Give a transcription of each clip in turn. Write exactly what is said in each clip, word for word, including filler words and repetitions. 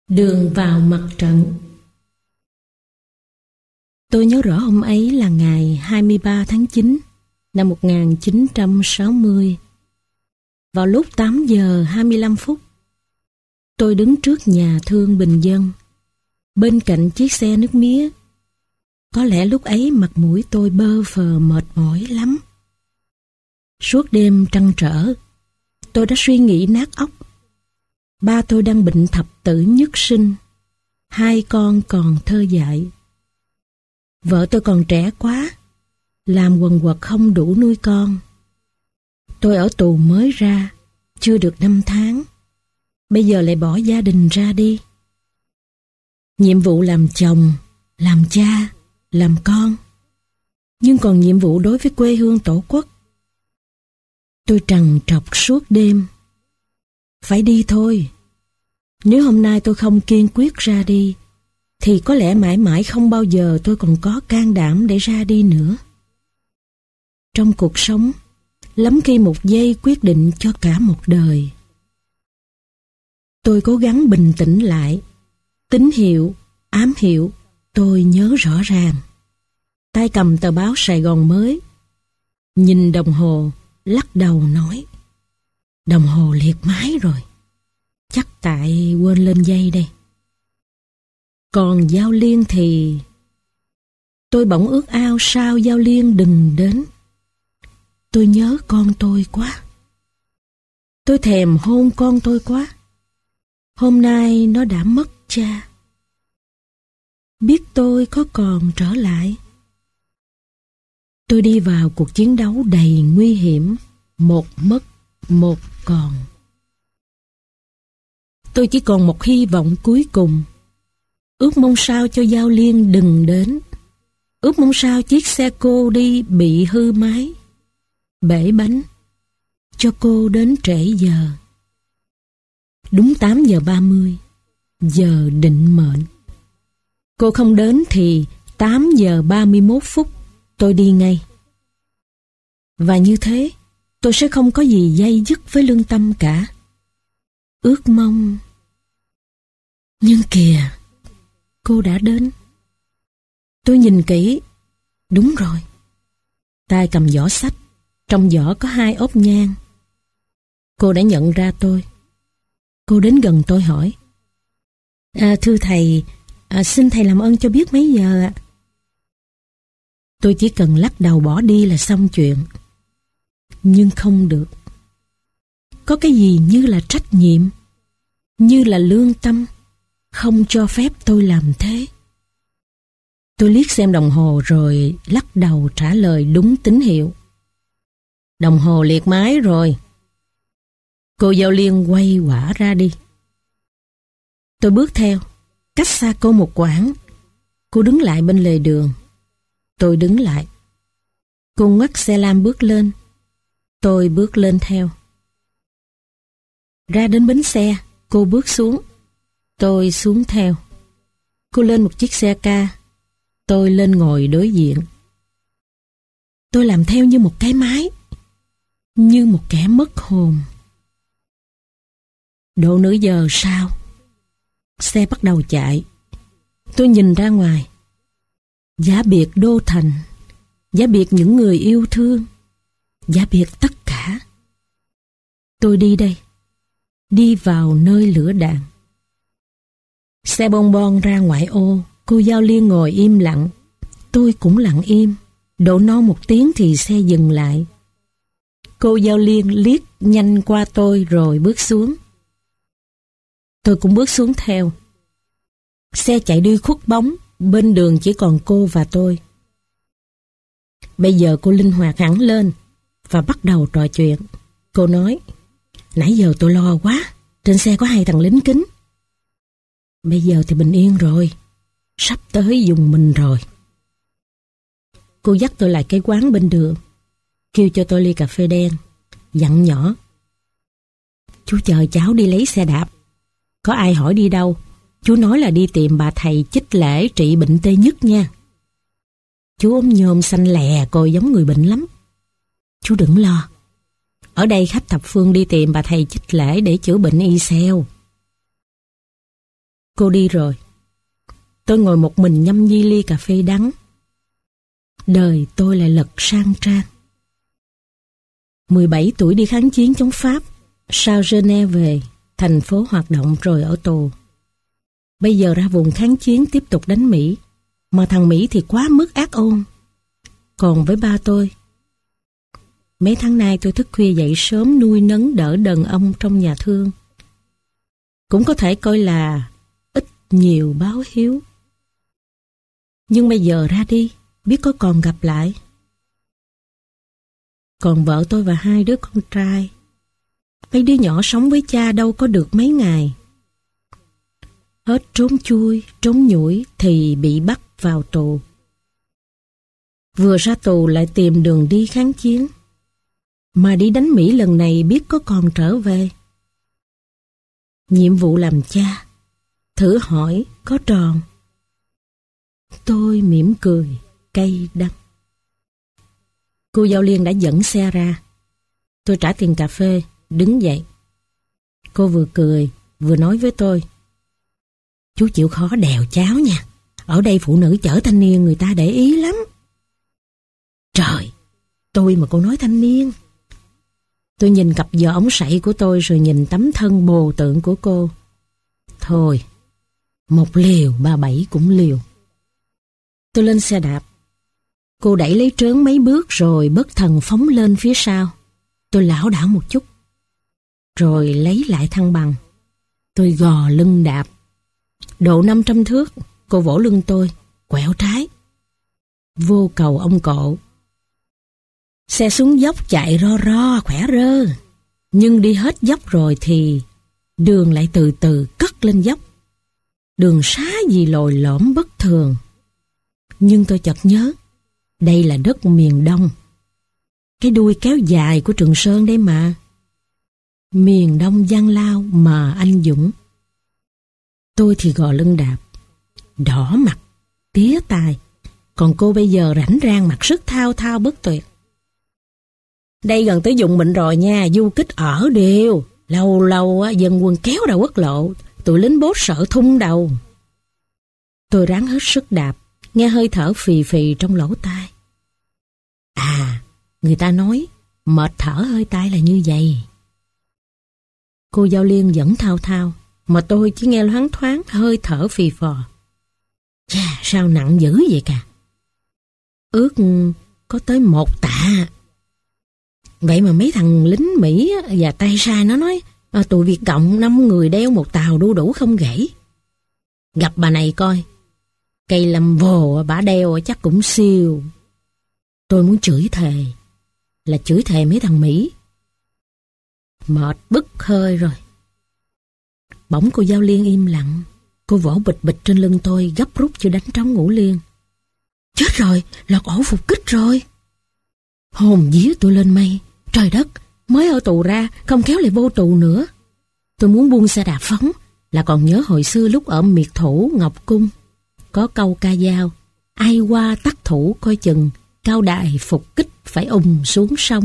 Đường vào mặt trận. Tôi nhớ rõ hôm ấy là ngày hai mươi ba tháng chín năm một nghìn chín trăm sáu mươi. Vào lúc tám giờ hai mươi lăm phút, tôi đứng trước nhà thương bình dân, bên cạnh chiếc xe nước mía. Có lẽ lúc ấy mặt mũi tôi bơ phờ mệt mỏi lắm. Suốt đêm trăn trở, tôi đã suy nghĩ nát óc. Ba tôi đang bệnh thập tử nhất sinh, hai con còn thơ dại. Vợ tôi còn trẻ quá, làm quần quật không đủ nuôi con. Tôi ở tù mới ra, chưa được năm tháng, bây giờ lại bỏ gia đình ra đi. Nhiệm vụ làm chồng, làm cha, làm con, nhưng còn nhiệm vụ đối với quê hương tổ quốc. Tôi trằn trọc suốt đêm. Phải đi thôi. Nếu hôm nay tôi không kiên quyết ra đi, thì có lẽ mãi mãi không bao giờ tôi còn có can đảm để ra đi nữa. Trong cuộc sống, lắm khi một giây quyết định cho cả một đời. Tôi cố gắng bình tĩnh lại. Tín hiệu, ám hiệu, tôi nhớ rõ ràng. Tay cầm tờ báo Sài Gòn Mới, nhìn đồng hồ, lắc đầu nói: đồng hồ liệt máy rồi. Chắc tại quên lên dây đây. Còn Giao Liên thì... Tôi bỗng ước ao sao Giao Liên đừng đến. Tôi nhớ con tôi quá. Tôi thèm hôn con tôi quá. Hôm nay nó đã mất cha. Biết tôi có còn trở lại. Tôi đi vào cuộc chiến đấu đầy nguy hiểm. Một mất, một còn. Tôi chỉ còn một hy vọng cuối cùng. Ước mong sao cho Giao Liên đừng đến. Ước mong sao chiếc xe cô đi bị hư máy, bể bánh, cho cô đến trễ giờ. Đúng tám giờ ba mươi, giờ định mệnh. Cô không đến thì tám giờ ba mươi mốt phút tôi đi ngay. Và như thế, tôi sẽ không có gì day dứt với lương tâm cả. Ước mong... Nhưng kìa, cô đã đến. Tôi nhìn kỹ. Đúng rồi. Tay cầm giỏ sách, trong giỏ có hai ốp nhang. Cô đã nhận ra tôi. Cô đến gần tôi hỏi: à, thưa thầy, à, xin thầy làm ơn cho biết mấy giờ ạ? Tôi chỉ cần lắc đầu bỏ đi là xong chuyện. Nhưng không được. Có cái gì như là trách nhiệm, như là lương tâm, không cho phép tôi làm thế. Tôi liếc xem đồng hồ rồi lắc đầu trả lời đúng tín hiệu. Đồng hồ liệt máy rồi. Cô Giao Liên quay quả ra đi. Tôi bước theo, cách xa cô một quãng. Cô đứng lại bên lề đường. Tôi đứng lại. Cô ngoắt xe lam bước lên. Tôi bước lên theo. Ra đến bến xe, cô bước xuống. Tôi xuống theo. Cô lên một chiếc xe ca. Tôi lên ngồi đối diện. Tôi làm theo như một cái máy, như một kẻ mất hồn. Độ nửa giờ sau, xe bắt đầu chạy. Tôi nhìn ra ngoài. Giá biệt đô thành, giá biệt những người yêu thương, giá biệt tất cả. Tôi đi đây, đi vào nơi lửa đạn. Xe bon bon ra ngoại ô. Cô Giao Liên ngồi im lặng. Tôi cũng lặng im. Độ non một tiếng thì xe dừng lại. Cô Giao Liên liếc nhanh qua tôi rồi bước xuống. Tôi cũng bước xuống theo. Xe chạy đi khuất bóng. Bên đường chỉ còn cô và tôi. Bây giờ cô linh hoạt hẳn lên và bắt đầu trò chuyện. Cô nói: nãy giờ tôi lo quá. Trên xe có hai thằng lính kính. Bây giờ thì bình yên rồi. Sắp tới dùng mình rồi. Cô dắt tôi lại cái quán bên đường, kêu cho tôi ly cà phê đen, dặn nhỏ: chú chờ cháu đi lấy xe đạp. Có ai hỏi đi đâu, chú nói là đi tìm bà thầy chích lễ trị bệnh tê nhức nha. Chú ốm nhôm xanh lè, coi giống người bệnh lắm. Chú đừng lo. Ở đây khách thập phương đi tìm bà thầy chích lễ để chữa bệnh y xeo. Cô đi rồi. Tôi ngồi một mình nhâm nhi ly cà phê đắng. Đời tôi lại lật sang trang. mười bảy tuổi đi kháng chiến chống Pháp, sau Geneva về, thành phố hoạt động rồi ở tù. Bây giờ ra vùng kháng chiến tiếp tục đánh Mỹ, mà thằng Mỹ thì quá mức ác ôn. Còn với ba tôi, mấy tháng nay tôi thức khuya dậy sớm nuôi nấng đỡ đần ông trong nhà thương. Cũng có thể coi là ít nhiều báo hiếu. Nhưng bây giờ ra đi, biết có còn gặp lại. Còn vợ tôi và hai đứa con trai, mấy đứa nhỏ sống với cha đâu có được mấy ngày. Hết trốn chui, trốn nhủi thì bị bắt vào tù. Vừa ra tù lại tìm đường đi kháng chiến. Mà đi đánh Mỹ lần này biết có còn trở về. Nhiệm vụ làm cha, thử hỏi có tròn. Tôi mỉm cười, cay đắng. Cô Giao Liên đã dẫn xe ra. Tôi trả tiền cà phê, đứng dậy. Cô vừa cười, vừa nói với tôi: chú chịu khó đèo cháu nha. Ở đây phụ nữ chở thanh niên người ta để ý lắm. Trời, tôi mà cô nói thanh niên. Tôi nhìn cặp giò ống sậy của tôi rồi nhìn tấm thân bồ tượng của cô. Thôi, một liều ba bảy cũng liều. Tôi lên xe đạp. Cô đẩy lấy trớn mấy bước rồi bất thần phóng lên phía sau. Tôi lảo đảo một chút, rồi lấy lại thăng bằng. Tôi gò lưng đạp. Độ năm trăm thước, cô vỗ lưng tôi, quẹo trái. Vô cầu ông cộ. Xe xuống dốc chạy ro ro, khỏe rơ. Nhưng đi hết dốc rồi thì đường lại từ từ cất lên dốc. Đường xá gì lồi lõm bất thường. Nhưng tôi chợt nhớ, đây là đất miền Đông. Cái đuôi kéo dài của Trường Sơn đấy mà. Miền Đông gian lao mà anh dũng. Tôi thì gò lưng đạp, đỏ mặt, tía tai. Còn cô bây giờ rảnh rang mặc sức thao thao bất tuyệt. Đây gần tới vùng mình rồi nha, du kích ở đều. Lâu lâu dân quân kéo đầu quốc lộ, tụi lính bốt sợ thung đầu. Tôi ráng hết sức đạp, nghe hơi thở phì phì trong lỗ tai. À, người ta nói mệt thở hơi tai là như vậy. Cô Giao Liên vẫn thao thao, mà tôi chỉ nghe loáng thoáng hơi thở phì phò. Chà, sao nặng dữ vậy cả. Ước có tới một tạ. Vậy mà mấy thằng lính Mỹ và tay sai nó nói à, tụi Việt Cộng năm người đeo một tàu đu đủ không gãy. Gặp bà này coi, cây lâm vồ bả đeo chắc cũng siêu. Tôi muốn chửi thề, là chửi thề mấy thằng Mỹ. Mệt bứt hơi rồi. Bỗng cô Giao Liên im lặng. Cô vỗ bịch bịch trên lưng tôi, gấp rút chưa đánh trống ngủ liền. Chết rồi, lọt ổ phục kích rồi. Hồn vía tôi lên mây. Trời đất, mới ở tù ra, không kéo lại vô tù nữa. Tôi muốn buông xe đạp phóng, là còn nhớ hồi xưa lúc ở miệt thủ Ngọc Cung. Có câu ca dao, ai qua tắc thủ coi chừng, cao đài phục kích phải ùm xuống sông.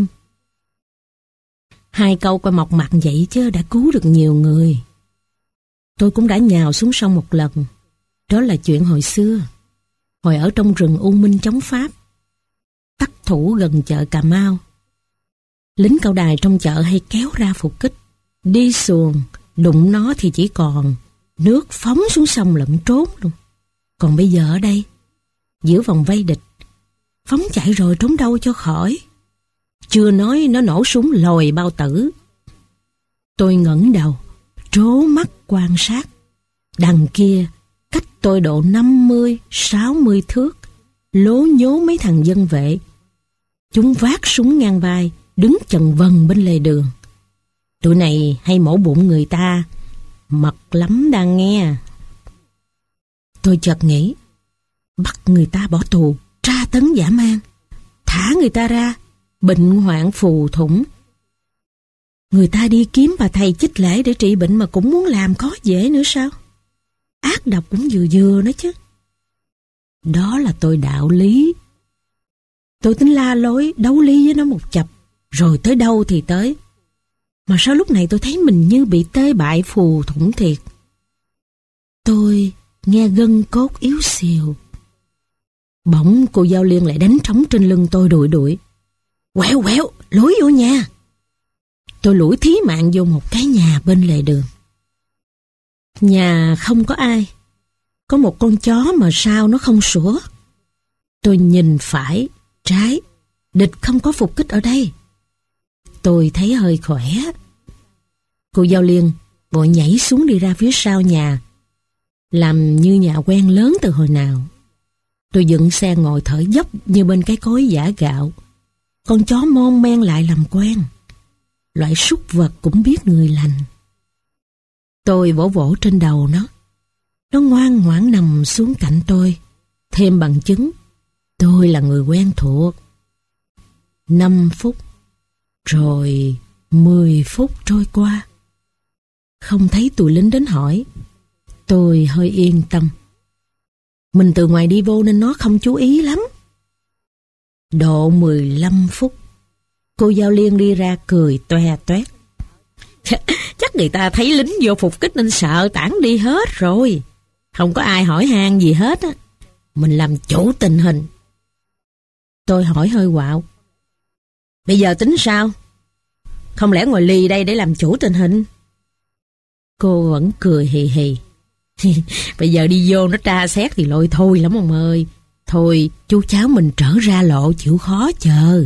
Hai câu coi mọc mặt vậy chứ đã cứu được nhiều người. Tôi cũng đã nhào xuống sông một lần. Đó là chuyện hồi xưa, hồi ở trong rừng U Minh chống Pháp. Tắc thủ gần chợ Cà Mau. Lính cao đài trong chợ hay kéo ra phục kích. Đi xuồng, đụng nó thì chỉ còn nước phóng xuống sông lẫn trốn luôn. Còn bây giờ ở đây, giữa vòng vây địch, phóng chạy rồi trốn đâu cho khỏi. Chưa nói nó nổ súng lòi bao tử. Tôi ngẩng đầu, trố mắt quan sát. Đằng kia, cách tôi độ năm mươi, sáu mươi thước, lố nhố mấy thằng dân vệ. Chúng vác súng ngang vai, đứng chần vần bên lề đường. Tụi này hay mổ bụng người ta, mật lắm đang nghe. Tôi chợt nghĩ, bắt người ta bỏ tù, tra tấn dã man, thả người ta ra, bệnh hoạn phù thủng. Người ta đi kiếm bà thầy chích lễ để trị bệnh mà cũng muốn làm có dễ nữa sao? Ác độc cũng vừa vừa nữa chứ. Đó là tôi đạo lý. Tôi tính la lối, đấu lý với nó một chập, rồi tới đâu thì tới. Mà sao lúc này tôi thấy mình như bị tê bại phù thủng thiệt. tôi nghe gân cốt yếu xìu. Bỗng cô Giao Liên lại đánh trống trên lưng tôi đuổi đuổi. Quẹo quẹo, lối vô nhà. Tôi lủi thí mạng vô một cái nhà bên lề đường. Nhà không có ai. Có một con chó mà sao nó không sủa. Tôi nhìn phải, trái. Địch không có phục kích ở đây. Tôi thấy hơi khỏe. Cô Giao Liên vội nhảy xuống đi ra phía sau nhà, làm như nhà quen lớn từ hồi nào. Tôi dựng xe ngồi thở dốc như bên cái cối giã gạo. Con chó mon men lại làm quen. Loại súc vật cũng biết người lành. Tôi vỗ vỗ trên đầu nó. Nó ngoan ngoãn nằm xuống cạnh tôi, thêm bằng chứng tôi là người quen thuộc. Năm phút, rồi mười phút trôi qua. Không thấy tụi lính đến hỏi. Tôi hơi yên tâm. Mình từ ngoài đi vô nên nó không chú ý lắm. Độ mười lăm phút, cô Giao Liên đi ra cười toe toét. Chắc người ta thấy lính vô phục kích nên sợ tản đi hết rồi. Không có ai hỏi han gì hết á. Mình làm chủ tình hình. Tôi hỏi hơi quạo. Bây giờ tính sao? Không lẽ ngồi lì đây để làm chủ tình hình? Cô vẫn cười hì hì. Bây giờ đi vô nó tra xét thì lôi thôi lắm ông ơi. Thôi chú cháu mình trở ra lộ chịu khó chờ.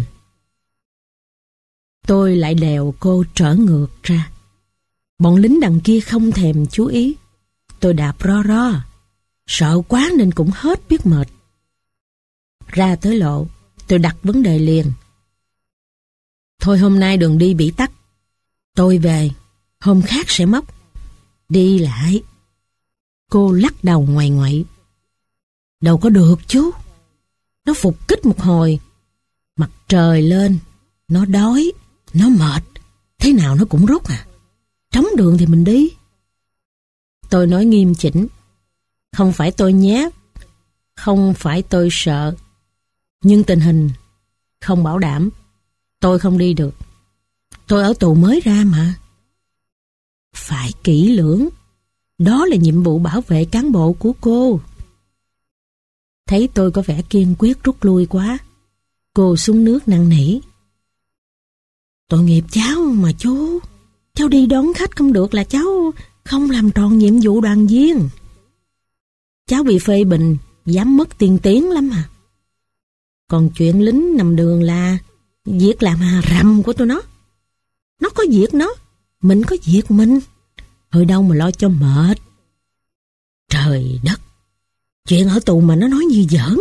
Tôi lại đèo cô trở ngược ra. Bọn lính đằng kia không thèm chú ý. Tôi đạp ro ro. Sợ quá nên cũng hết biết mệt. Ra tới lộ, tôi đặt vấn đề liền. Thôi hôm nay đường đi bị tắc. Tôi về, hôm khác sẽ móc. Đi lại. Cô lắc đầu ngoại ngoại. Đâu có được chú. Nó phục kích một hồi. Mặt trời lên. Nó đói. Nó mệt. Thế nào nó cũng rút à. Trống đường thì mình đi. Tôi nói nghiêm chỉnh. Không phải tôi nhát. Không phải tôi sợ. Nhưng tình hình không bảo đảm. Tôi không đi được. Tôi ở tù mới ra mà. Phải kỹ lưỡng. Đó là nhiệm vụ bảo vệ cán bộ của cô. Thấy tôi có vẻ kiên quyết rút lui quá, cô xuống nước năn nỉ. Tội nghiệp cháu mà chú. Cháu đi đón khách không được là cháu không làm tròn nhiệm vụ đoàn viên. Cháu bị phê bình, dám mất tiền tiếng lắm à. Còn chuyện lính nằm đường là việc làm hà rầm của tụi nó. Nó có việc nó, mình có việc mình. Hồi đâu mà lo cho mệt. Trời đất, chuyện ở tù mà nó nói như giỡn.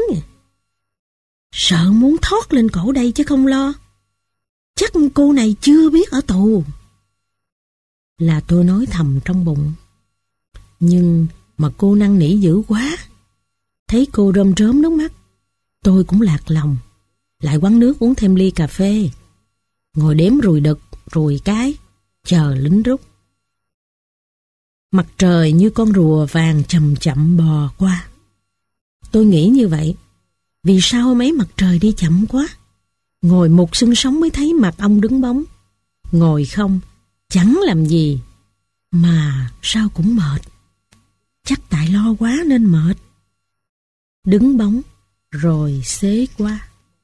Sợ muốn thoát lên cổ đây chứ không lo. Chắc cô này chưa biết ở tù. Là tôi nói thầm trong bụng. Nhưng mà cô năn nỉ dữ quá. Thấy cô rơm rớm nước mắt, tôi cũng lạc lòng. Lại quán nước uống thêm ly cà phê. Ngồi đếm rùi đực, rùi cái, chờ lính rút. Mặt trời như con rùa vàng chậm chậm bò qua. Tôi nghĩ như vậy. Vì sao hôm ấy mặt trời đi chậm quá? Ngồi một xương sống mới thấy mặt ông đứng bóng. Ngồi không, chẳng làm gì. Mà sao cũng mệt. Chắc tại lo quá nên mệt. Đứng bóng, rồi xế qua.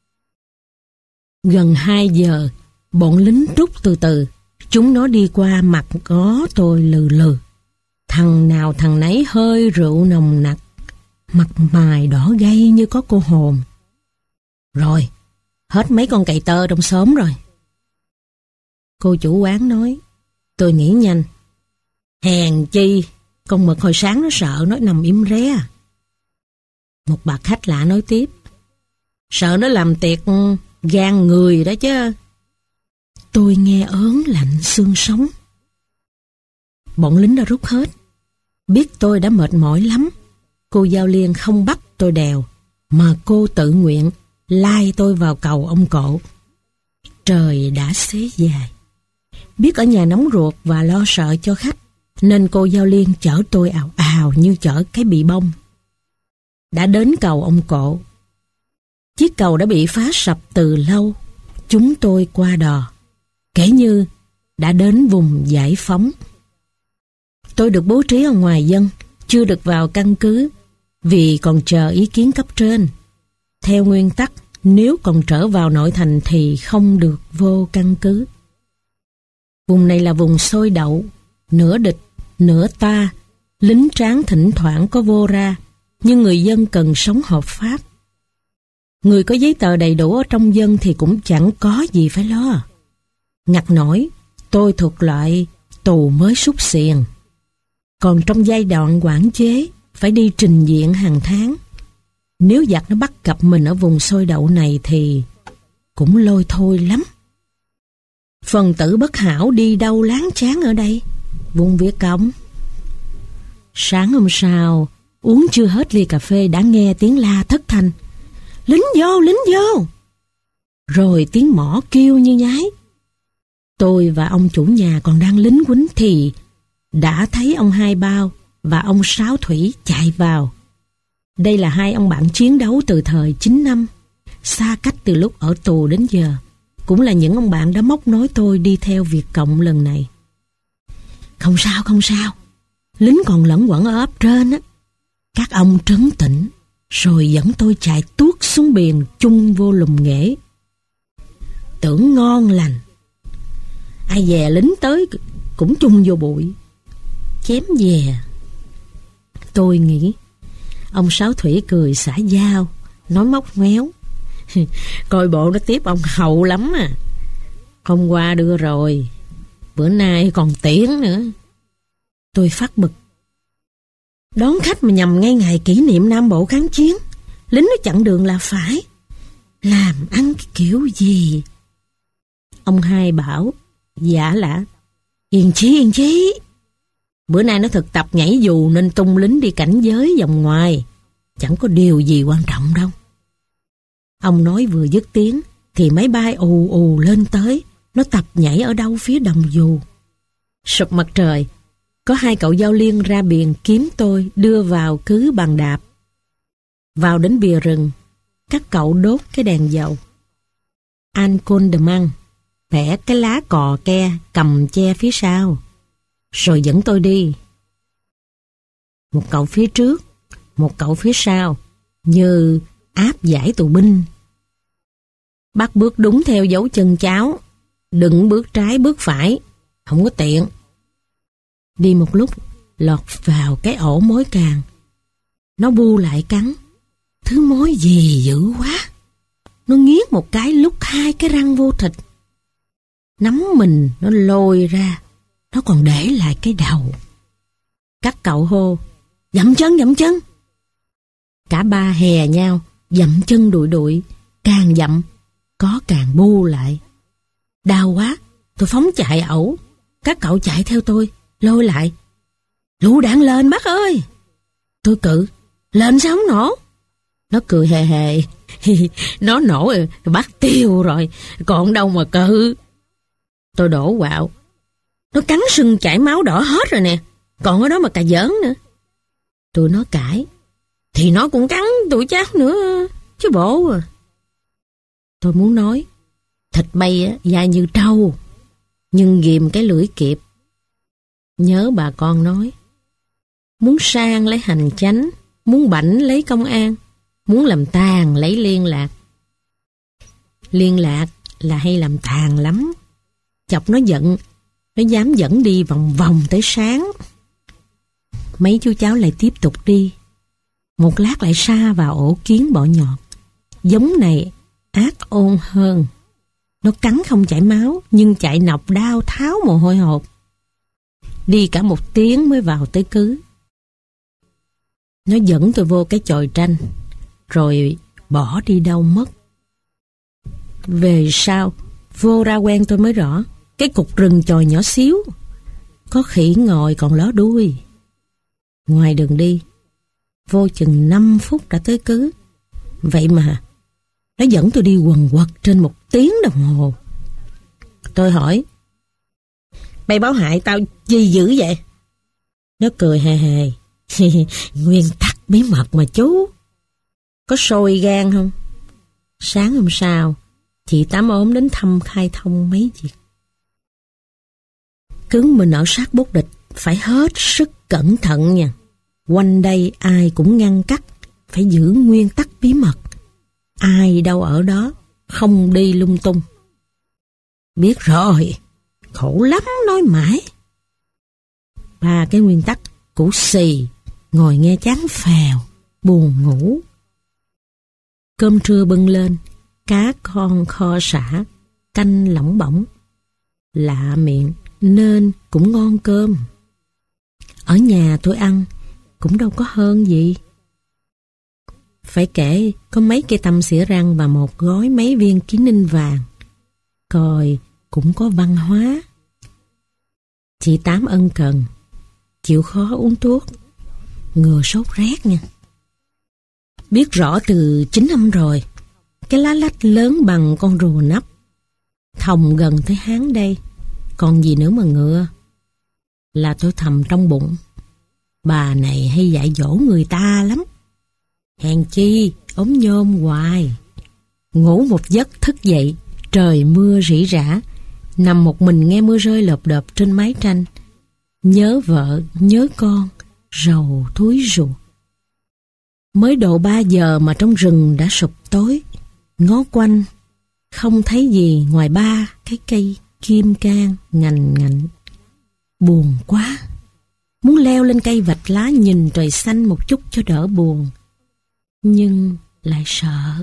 Gần hai giờ, bọn lính rút từ từ. Chúng nó đi qua mặt ngó tôi lừ lừ. Thằng nào thằng nấy hơi rượu nồng nặc, mặt mày đỏ gay như có cô hồn. Rồi, hết mấy con cày tơ trong xóm rồi. Cô chủ quán nói. Tôi nghĩ nhanh. Hèn chi, con mực hồi sáng nó sợ nó nằm im re. Một bà khách lạ nói tiếp. Sợ nó làm tiệc gan người đó chứ. Tôi nghe ớn lạnh xương sống. Bọn lính đã rút hết. Biết tôi đã mệt mỏi lắm. Cô Giao Liên không bắt tôi đèo, mà cô tự nguyện lai tôi vào cầu ông Cộ. Trời đã xế dài. Biết ở nhà nóng ruột và lo sợ cho khách, nên cô Giao Liên chở tôi ào ào như chở cái bị bông. Đã đến cầu ông Cộ. Chiếc cầu đã bị phá sập từ lâu. Chúng tôi qua đò, kể như đã đến vùng giải phóng. Tôi được bố trí ở ngoài dân, chưa được vào căn cứ vì còn chờ ý kiến cấp trên. Theo nguyên tắc, nếu còn trở vào nội thành thì không được vô căn cứ. Vùng này là vùng sôi đậu, nửa địch, nửa ta, lính tráng thỉnh thoảng có vô ra, nhưng người dân cần sống hợp pháp. Người có giấy tờ đầy đủ ở trong dân thì cũng chẳng có gì phải lo. Ngặt nổi, tôi thuộc loại tù mới súc xiềng. Còn trong giai đoạn quản chế, phải đi trình diện hàng tháng. Nếu giặc nó bắt gặp mình ở vùng sôi đậu này thì cũng lôi thôi lắm. Phần tử bất hảo đi đâu láng cháng ở đây? Vùng Việt Cộng. Sáng hôm sau, uống chưa hết ly cà phê đã nghe tiếng la thất thanh. Lính vô, lính vô! Rồi tiếng mõ kêu như nhái. Tôi và ông chủ nhà còn đang lính quýnh thì đã thấy ông Hai Bao và ông Sáu Thủy chạy vào. Đây là hai ông bạn chiến đấu từ thời chín năm, xa cách từ lúc ở tù đến giờ. Cũng là những ông bạn đã móc nối tôi đi theo Việt Cộng lần này. Không sao, không sao. Lính còn lẫn quẩn ở ấp trên á. Các ông trấn tĩnh, rồi dẫn tôi chạy tuốt xuống biển chung vô lùm nghễ. Tưởng ngon lành. Ai dè lính tới cũng chung vô bụi. Chém dè. Tôi nghĩ. Ông Sáu Thủy cười xả dao, nói móc ngoéo. Coi bộ nó tiếp ông hậu lắm à. Hôm qua đưa rồi, bữa nay còn tiễn nữa. Tôi phát bực. Đón khách mà nhằm ngay ngày kỷ niệm Nam Bộ kháng chiến, lính nó chặn đường là phải. Làm ăn cái kiểu gì? Ông Hai bảo, dạ lạ. Yên chí, yên chí. Bữa nay nó thực tập nhảy dù nên tung lính đi cảnh giới vòng ngoài. Chẳng có điều gì quan trọng đâu. Ông nói vừa dứt tiếng thì máy bay ù ù lên tới. Nó tập nhảy ở đâu phía đồng dù. Sụp mặt trời, có hai cậu giao liên ra biển kiếm tôi đưa vào cứ bằng đạp. Vào đến bìa rừng, các cậu đốt cái đèn dầu. An Côn Đờ Măng vẽ cái lá cò ke cầm che phía sau, rồi dẫn tôi đi. Một cậu phía trước, một cậu phía sau, như áp giải tù binh. Bắt bước đúng theo dấu chân cháu, đừng bước trái bước phải, không có tiện. Đi một lúc, lọt vào cái ổ mối càng. Nó bu lại cắn. Thứ mối gì dữ quá. Nó nghiến một cái lúc hai cái răng vô thịt. Nắm mình nó lôi ra. Nó còn để lại cái đầu. Các cậu hô, dậm chân, dậm chân. Cả ba hè nhau, dậm chân đụi đụi. Càng dậm, có càng bu lại. Đau quá, tôi phóng chạy ẩu. Các cậu chạy theo tôi, lôi lại. Lũ đạn lên bác ơi. Tôi cự, lên sao không nổ? Nó cười hề hề. Nó nổ rồi, bác tiêu rồi, còn đâu mà cự. Tôi đổ quạo. Nó cắn sưng chảy máu đỏ hết rồi nè, còn ở đó mà cà giỡn nữa. Tụi nó cãi. Thì nó cũng cắn tụi cháu nữa chứ bộ à. Tôi muốn nói, thịt bay á, dai như trâu, nhưng ghìm cái lưỡi kịp. Nhớ bà con nói, muốn sang lấy hành chánh, muốn bảnh lấy công an, muốn làm tàn lấy liên lạc. Liên lạc là hay làm tàn lắm. Chọc nó giận, nó dám dẫn đi vòng vòng tới sáng. Mấy chú cháu lại tiếp tục đi. Một lát lại sa vào ổ kiến bọ nhọt. Giống này ác ôn hơn. Nó cắn không chảy máu, nhưng chạy nọc đau tháo mồ hôi hột. Đi cả một tiếng mới vào tới cứ. Nó dẫn tôi vô cái chòi tranh, rồi bỏ đi đâu mất. Về sau, vô ra quen tôi mới rõ, cái cục rừng chòi nhỏ xíu, có khỉ ngồi còn ló đuôi. Ngoài đường đi, vô chừng năm phút đã tới cứ. Vậy mà, nó dẫn tôi đi quần quật trên một tiếng đồng hồ. Tôi hỏi, mày báo hại tao gì dữ vậy? Nó cười hề hề. Nguyên tắc bí mật mà chú. Có sôi gan không? Sáng hôm sau, chị Tám ốm đến thăm khai thông mấy việc. Cứ mình ở sát bốt địch, phải hết sức cẩn thận nha. Quanh đây ai cũng ngăn cắt, phải giữ nguyên tắc bí mật. Ai đâu ở đó, không đi lung tung. Biết rồi, khổ lắm nói mãi. Ba cái nguyên tắc cũ xì, ngồi nghe chán phèo, buồn ngủ. Cơm trưa bưng lên, cá con kho sả, canh lỏng bỏng. Lạ miệng nên cũng ngon cơm. Ở nhà tôi ăn cũng đâu có hơn gì. Phải kể có mấy cây tăm xỉa răng và một gói mấy viên kiến ninh vàng. Coi cũng có văn hóa. Chị Tám ân cần, chịu khó uống thuốc, ngừa sốt rét nha. Biết rõ từ chín năm rồi, cái lá lách lớn bằng con rùa nắp. Thòng gần tới Hán đây, còn gì nữa mà ngựa. Là tôi thầm trong bụng, bà này hay dạy dỗ người ta lắm. Hèn chi, ốm nhôm hoài. Ngủ một giấc thức dậy, trời mưa rỉ rả, nằm một mình nghe mưa rơi lợp đợp trên mái tranh. Nhớ vợ, nhớ con, rầu thúi ruột. Mới độ ba giờ mà trong rừng đã sụp tối. Ngó quanh, không thấy gì ngoài ba cái cây kim cang ngành ngạnh. Buồn quá. Muốn leo lên cây vạch lá nhìn trời xanh một chút cho đỡ buồn. Nhưng lại sợ.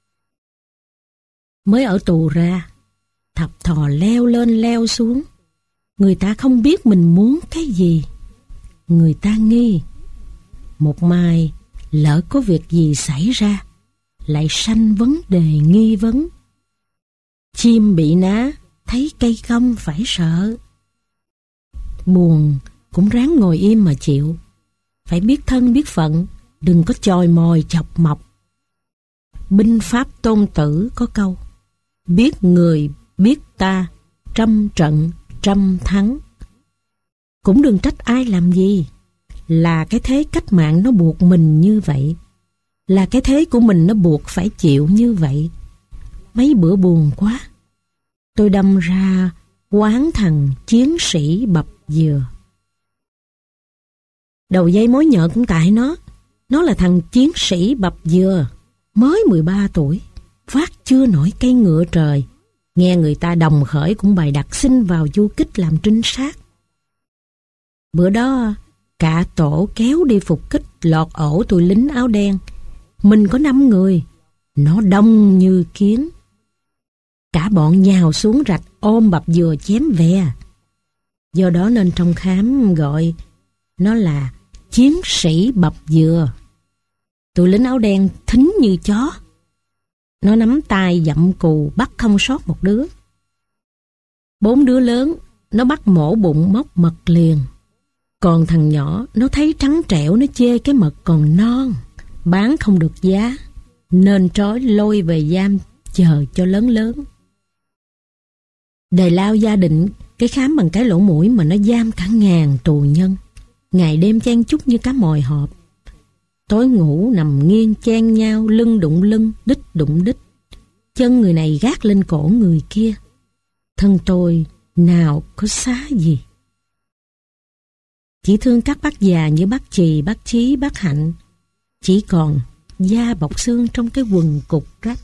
Mới ở tù ra, thập thò leo lên leo xuống. Người ta không biết mình muốn cái gì. Người ta nghi. Một mai lỡ có việc gì xảy ra, lại sanh vấn đề nghi vấn. Chim bị ná, thấy cây không phải sợ. Buồn cũng ráng ngồi im mà chịu. Phải biết thân biết phận, đừng có chòi mồi chọc mọc. Binh pháp Tôn Tử có câu: biết người biết ta, trăm trận trăm thắng. Cũng đừng trách ai làm gì. Là cái thế cách mạng nó buộc mình như vậy. Là cái thế của mình nó buộc phải chịu như vậy. Mấy bữa buồn quá, tôi đâm ra quán thằng chiến sĩ bập dừa. Đầu dây mối nhợ cũng tại nó. Nó là thằng chiến sĩ bập dừa, mới mười ba tuổi, vác chưa nổi cây ngựa trời. Nghe người ta đồng khởi cũng bày đặt xin vào du kích làm trinh sát. Bữa đó cả tổ kéo đi phục kích lọt ổ tụi lính áo đen. Mình có năm người, nó đông như kiến. Cả bọn nhào xuống rạch ôm bập dừa chém ve. Do đó nên trong khám gọi nó là chiến sĩ bập dừa. Tụi lính áo đen thính như chó. Nó nắm tay dậm cù bắt không sót một đứa. Bốn đứa lớn nó bắt mổ bụng móc mật liền. Còn thằng nhỏ nó thấy trắng trẻo, nó chê cái mật còn non, bán không được giá, nên trói lôi về giam chờ cho lớn lớn. Đề lao gia định cái khám bằng cái lỗ mũi mà nó giam cả ngàn tù nhân, ngày đêm chen chúc như cá mòi họp. Tối ngủ nằm nghiêng chen nhau, lưng đụng lưng, đít đụng đít. Chân người này gác lên cổ người kia. Thân tôi nào có xá gì. Chỉ thương các bác già như bác Trì, bác Chí, bác Hạnh. Chỉ còn da bọc xương trong cái quần cục rách.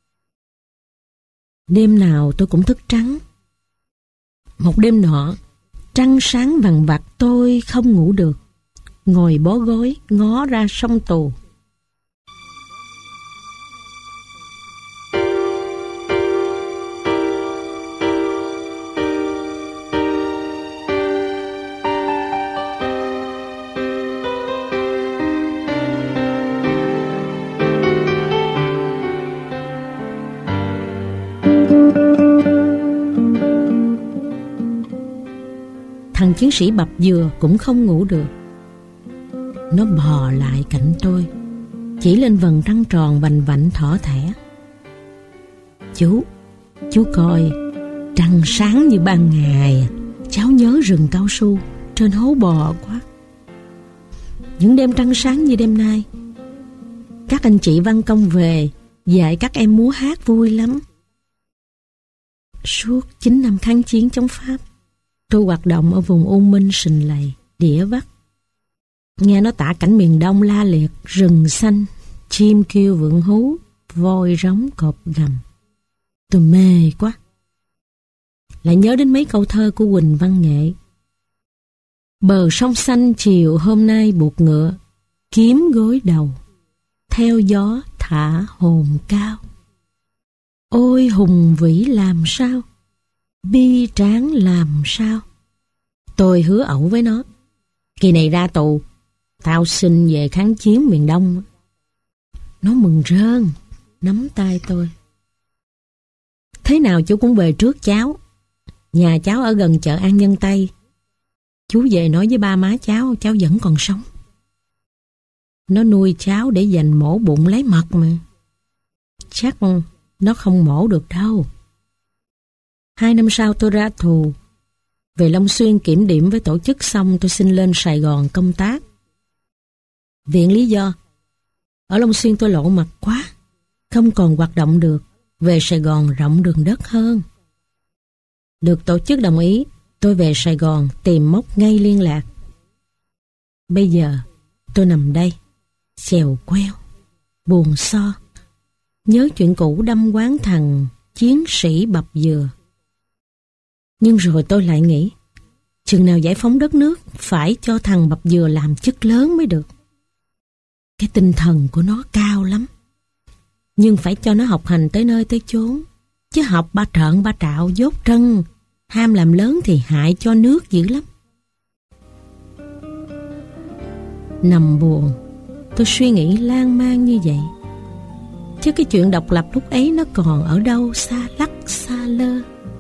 Đêm nào tôi cũng thức trắng. Một đêm nọ, trăng sáng vằng vặc tôi không ngủ được. Ngồi bó gối ngó ra sông tù. Thằng chiến sĩ bập dừa cũng không ngủ được. Nó bò lại cạnh tôi, chỉ lên vầng trăng tròn vành vạnh thỏ thẻ. Chú, chú coi, trăng sáng như ban ngày. Cháu nhớ rừng cao su trên hố bò quá. Những đêm trăng sáng như đêm nay, các anh chị văn công về dạy các em múa hát vui lắm. Suốt chín năm kháng chiến chống Pháp, tôi hoạt động ở vùng U Minh, Sình Lầy, Đĩa Vắt. Nghe nó tả cảnh miền Đông la liệt, rừng xanh, chim kêu vượn hú, voi rống cọp gầm. Tôi mê quá. Lại nhớ đến mấy câu thơ của Huỳnh Văn Nghệ. Bờ sông xanh chiều hôm nay buộc ngựa, kiếm gối đầu, theo gió thả hồn cao. Ôi hùng vĩ làm sao, bi tráng làm sao. Tôi hứa ẩu với nó, kỳ này ra tù, tao xin về kháng chiến miền Đông. Nó mừng rơn, nắm tay tôi. Thế nào chú cũng về trước cháu. Nhà cháu ở gần chợ An Nhân Tây. Chú về nói với ba má cháu, cháu vẫn còn sống. Nó nuôi cháu để dành mổ bụng lấy mật mà. Chắc nó không mổ được đâu. Hai năm sau tôi ra tù. Về Long Xuyên kiểm điểm với tổ chức xong, tôi xin lên Sài Gòn công tác. Viện lý do, ở Long Xuyên tôi lộ mặt quá, không còn hoạt động được. Về Sài Gòn rộng đường đất hơn. Được tổ chức đồng ý, tôi về Sài Gòn tìm móc ngay liên lạc. Bây giờ tôi nằm đây, xèo queo, buồn so, nhớ chuyện cũ đâm quán thằng chiến sĩ Bập Dừa. Nhưng rồi tôi lại nghĩ, chừng nào giải phóng đất nước phải cho thằng Bập Dừa làm chức lớn mới được. Cái tinh thần của nó cao lắm, nhưng phải cho nó học hành tới nơi tới chốn. Chứ học ba trợn ba trạo dốt trân, ham làm lớn thì hại cho nước dữ lắm. Nằm buồn, tôi suy nghĩ lan man như vậy. Chứ cái chuyện độc lập lúc ấy nó còn ở đâu xa lắc xa lơ.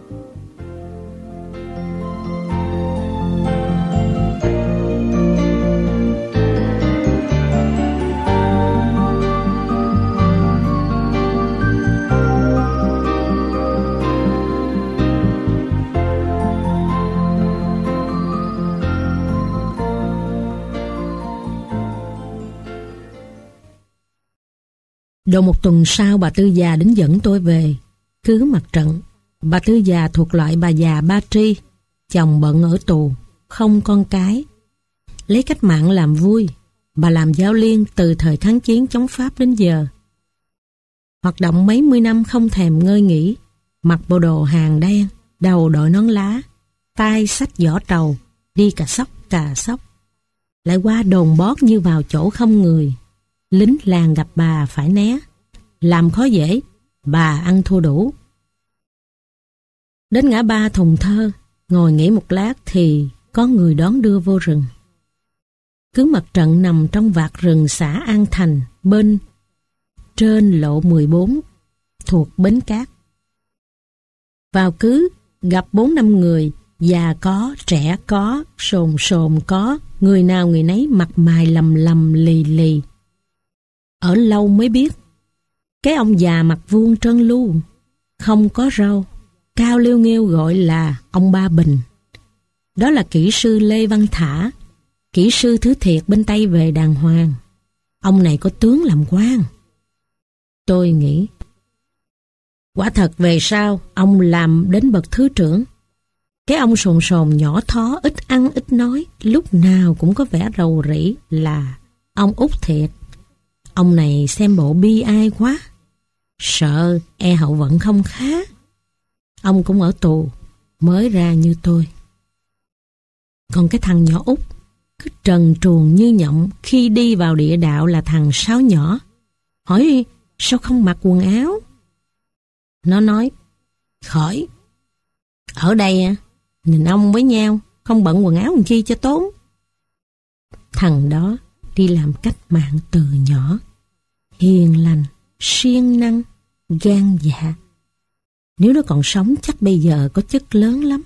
Độ một tuần sau, bà Tư già đến dẫn tôi về cứ mặt trận. Bà Tư già thuộc loại bà già ba tri, chồng bận ở tù, không con cái. Lấy cách mạng làm vui, bà làm giáo liên từ thời kháng chiến chống Pháp đến giờ. Hoạt động mấy mươi năm không thèm ngơi nghỉ, mặc bộ đồ hàng đen, đầu đội nón lá, tay xách giỏ trầu, đi cà sóc cà sóc. Lại qua đồn bót như vào chỗ không người. Lính làng gặp bà phải né, làm khó dễ, bà ăn thua đủ. Đến ngã ba Thùng Thơ, ngồi nghỉ một lát thì có người đón đưa vô rừng. Cứ mặt trận nằm trong vạt rừng xã An Thành, bên trên lộ mười bốn, thuộc Bến Cát. Vào cứ gặp bốn năm người, già có, trẻ có, sồn sồn có, người nào người nấy mặt mày lầm lầm lì lì. Ở lâu mới biết, cái ông già mặt vuông trơn lu, không có râu, cao liêu nghêu gọi là ông Ba Bình. Đó là kỹ sư Lê Văn Thả, kỹ sư thứ thiệt bên Tây về đàng hoàng. Ông này có tướng làm quan. Tôi nghĩ, quả thật về sau, ông làm đến bậc thứ trưởng. Cái ông sồn sồn nhỏ thó, ít ăn ít nói, lúc nào cũng có vẻ rầu rĩ là ông Út thiệt. Ông này xem bộ bi ai quá, sợ e hậu vận không khá. Ông cũng ở tù, mới ra như tôi. Còn cái thằng nhỏ Út, cứ trần truồng như nhộng, khi đi vào địa đạo là thằng Sáu nhỏ. Hỏi sao không mặc quần áo? Nó nói, khỏi, ở đây à, nhìn ông với nhau, không bận quần áo làm chi cho tốn. Thằng đó đi làm cách mạng từ nhỏ, hiền lành, siêng năng, gan dạ. Nếu nó còn sống chắc bây giờ có chức lớn lắm.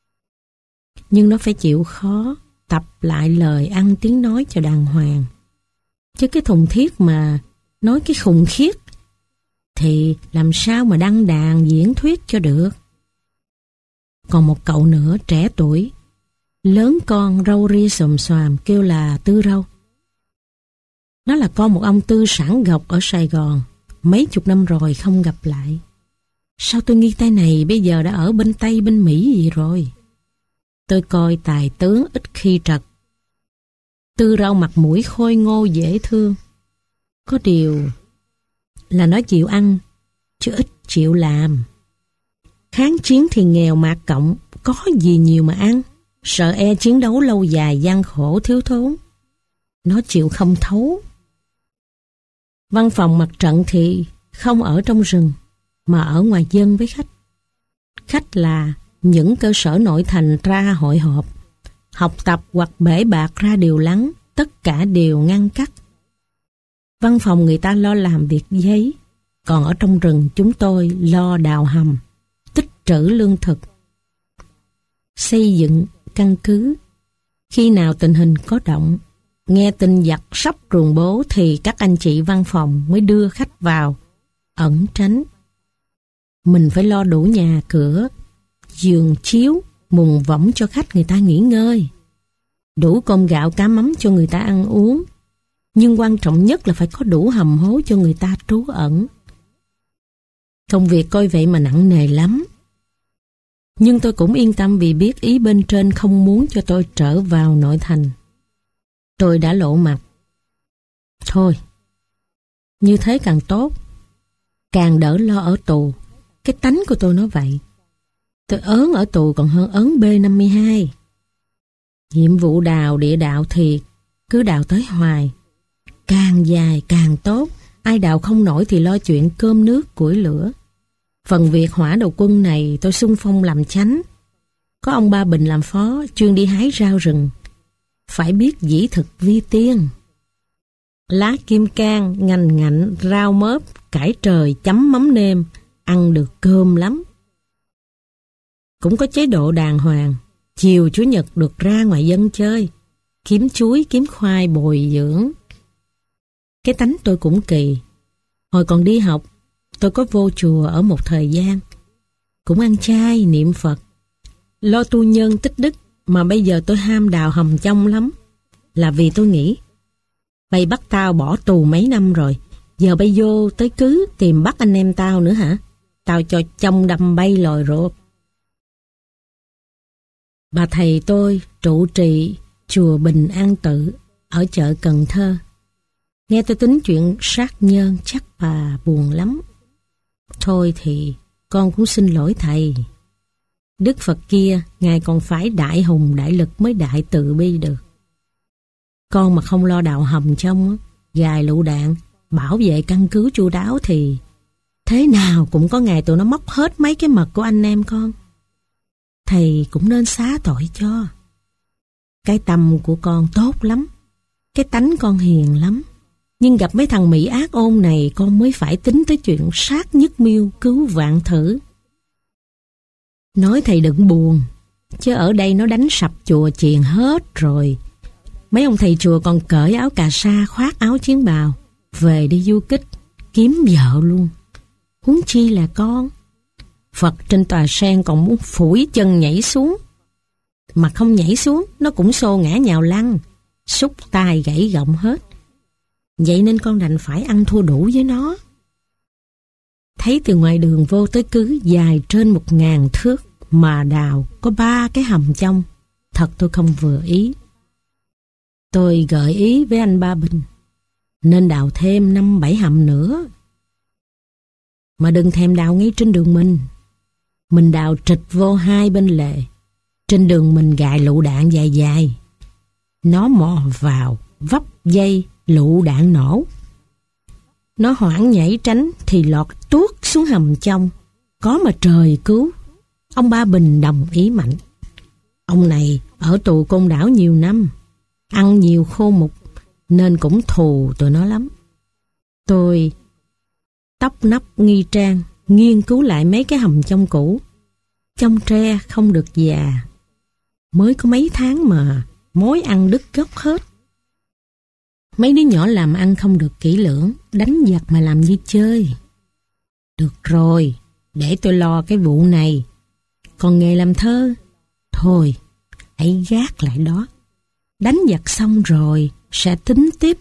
Nhưng nó phải chịu khó tập lại lời ăn tiếng nói cho đàng hoàng. Chứ cái thùng thiết mà nói cái khùng khiết thì làm sao mà đăng đàn diễn thuyết cho được. Còn một cậu nữa trẻ tuổi, lớn con râu ria xồm xoàm kêu là Tư Râu. Nó là con một ông tư sản gọc ở Sài Gòn, mấy chục năm rồi không gặp lại. Sao tôi nghi tay này bây giờ đã ở bên Tây bên Mỹ gì rồi? Tôi coi tài tướng ít khi trật. Tư rau mặt mũi khôi ngô dễ thương. Có điều là nó chịu ăn, chứ ít chịu làm. Kháng chiến thì nghèo mạt cộng, có gì nhiều mà ăn. Sợ e chiến đấu lâu dài gian khổ thiếu thốn, nó chịu không thấu. Văn phòng mặt trận thì không ở trong rừng, mà ở ngoài dân với khách. Khách là những cơ sở nội thành ra hội họp, học tập hoặc bể bạc ra điều lắng, tất cả đều ngăn cắt. Văn phòng người ta lo làm việc giấy, còn ở trong rừng chúng tôi lo đào hầm, tích trữ lương thực, xây dựng căn cứ. Khi nào tình hình có động, nghe tin giặc sắp ruồng bố thì các anh chị văn phòng mới đưa khách vào, ẩn tránh. Mình phải lo đủ nhà cửa, giường chiếu, mùng võng cho khách người ta nghỉ ngơi, đủ cơm gạo cá mắm cho người ta ăn uống. Nhưng quan trọng nhất là phải có đủ hầm hố cho người ta trú ẩn. Công việc coi vậy mà nặng nề lắm. Nhưng tôi cũng yên tâm vì biết ý bên trên không muốn cho tôi trở vào nội thành. Tôi đã lộ mặt. Thôi, như thế càng tốt, càng đỡ lo ở tù. Cái tánh của tôi nó vậy. Tôi ớn ở tù còn hơn ớn B năm mươi hai. Nhiệm vụ đào địa đạo thì cứ đào tới hoài. Càng dài càng tốt. Ai đào không nổi thì lo chuyện cơm nước củi lửa. Phần việc hỏa đầu quân này tôi xung phong làm chánh. Có ông Ba Bình làm phó, chuyên đi hái rau rừng. Phải biết dĩ thực vi tiên. Lá kim cang, ngành ngạnh, rau mớp, cải trời chấm mắm nêm, ăn được cơm lắm. Cũng có chế độ đàng hoàng. Chiều Chủ nhật được ra ngoài dân chơi, kiếm chuối, kiếm khoai bồi dưỡng. Cái tánh tôi cũng kỳ. Hồi còn đi học, tôi có vô chùa ở một thời gian. Cũng ăn chay, niệm Phật, lo tu nhân tích đức. Mà bây giờ tôi ham đào hầm trong lắm. Là vì tôi nghĩ bày bắt tao bỏ tù mấy năm rồi, giờ bây vô tới cứ tìm bắt anh em tao nữa hả? Tao cho trong đâm bay lòi rộp. Bà thầy tôi trụ trì chùa Bình An Tự ở chợ Cần Thơ. Nghe tôi tính chuyện sát nhân chắc bà buồn lắm. Thôi thì con cũng xin lỗi thầy. Đức Phật kia, Ngài còn phải đại hùng đại lực mới đại từ bi được. Con mà không lo đào hầm trong, gài lựu đạn, bảo vệ căn cứ chu đáo thì thế nào cũng có ngày tụi nó móc hết mấy cái mật của anh em con. Thầy cũng nên xá tội cho. Cái tâm của con tốt lắm, cái tánh con hiền lắm. Nhưng gặp mấy thằng Mỹ ác ôn này con mới phải tính tới chuyện sát nhất miêu cứu vạn thử. Nói thầy đừng buồn, chứ ở đây nó đánh sập chùa chiền hết rồi. Mấy ông thầy chùa còn cởi áo cà sa khoác áo chiến bào về đi du kích, kiếm vợ luôn. Huống chi là con. Phật trên tòa sen còn muốn phủi chân nhảy xuống. Mà không nhảy xuống, nó cũng xô ngã nhào lăn, xúc tai gãy gọng hết. Vậy nên con đành phải ăn thua đủ với nó. Thấy từ ngoài đường vô tới cứ dài trên một ngàn thước mà đào có ba cái hầm trong. Thật tôi không vừa ý. Tôi gợi ý với anh Ba Bình nên đào thêm năm bảy hầm nữa. Mà đừng thèm đào ngay trên đường mình. Mình đào trịch vô hai bên lề. Trên đường mình gài lựu đạn dài dài. Nó mò vào, vấp dây, lựu đạn nổ. Nó hoảng nhảy tránh thì lọt tuốt xuống hầm trong. Có mà trời cứu. Ông Ba Bình đồng ý mạnh. Ông này ở tù Côn Đảo nhiều năm, ăn nhiều khô mục nên cũng thù tụi nó lắm. Tôi tóc nắp nghi trang nghiên cứu lại mấy cái hầm trong cũ. Trong tre không được già, mới có mấy tháng mà mối ăn đứt gốc hết. Mấy đứa nhỏ làm ăn không được kỹ lưỡng, đánh giặc mà làm như chơi. Được rồi, để tôi lo cái vụ này. Còn nghề làm thơ, thôi, hãy gác lại đó. Đánh giặc xong rồi, sẽ tính tiếp.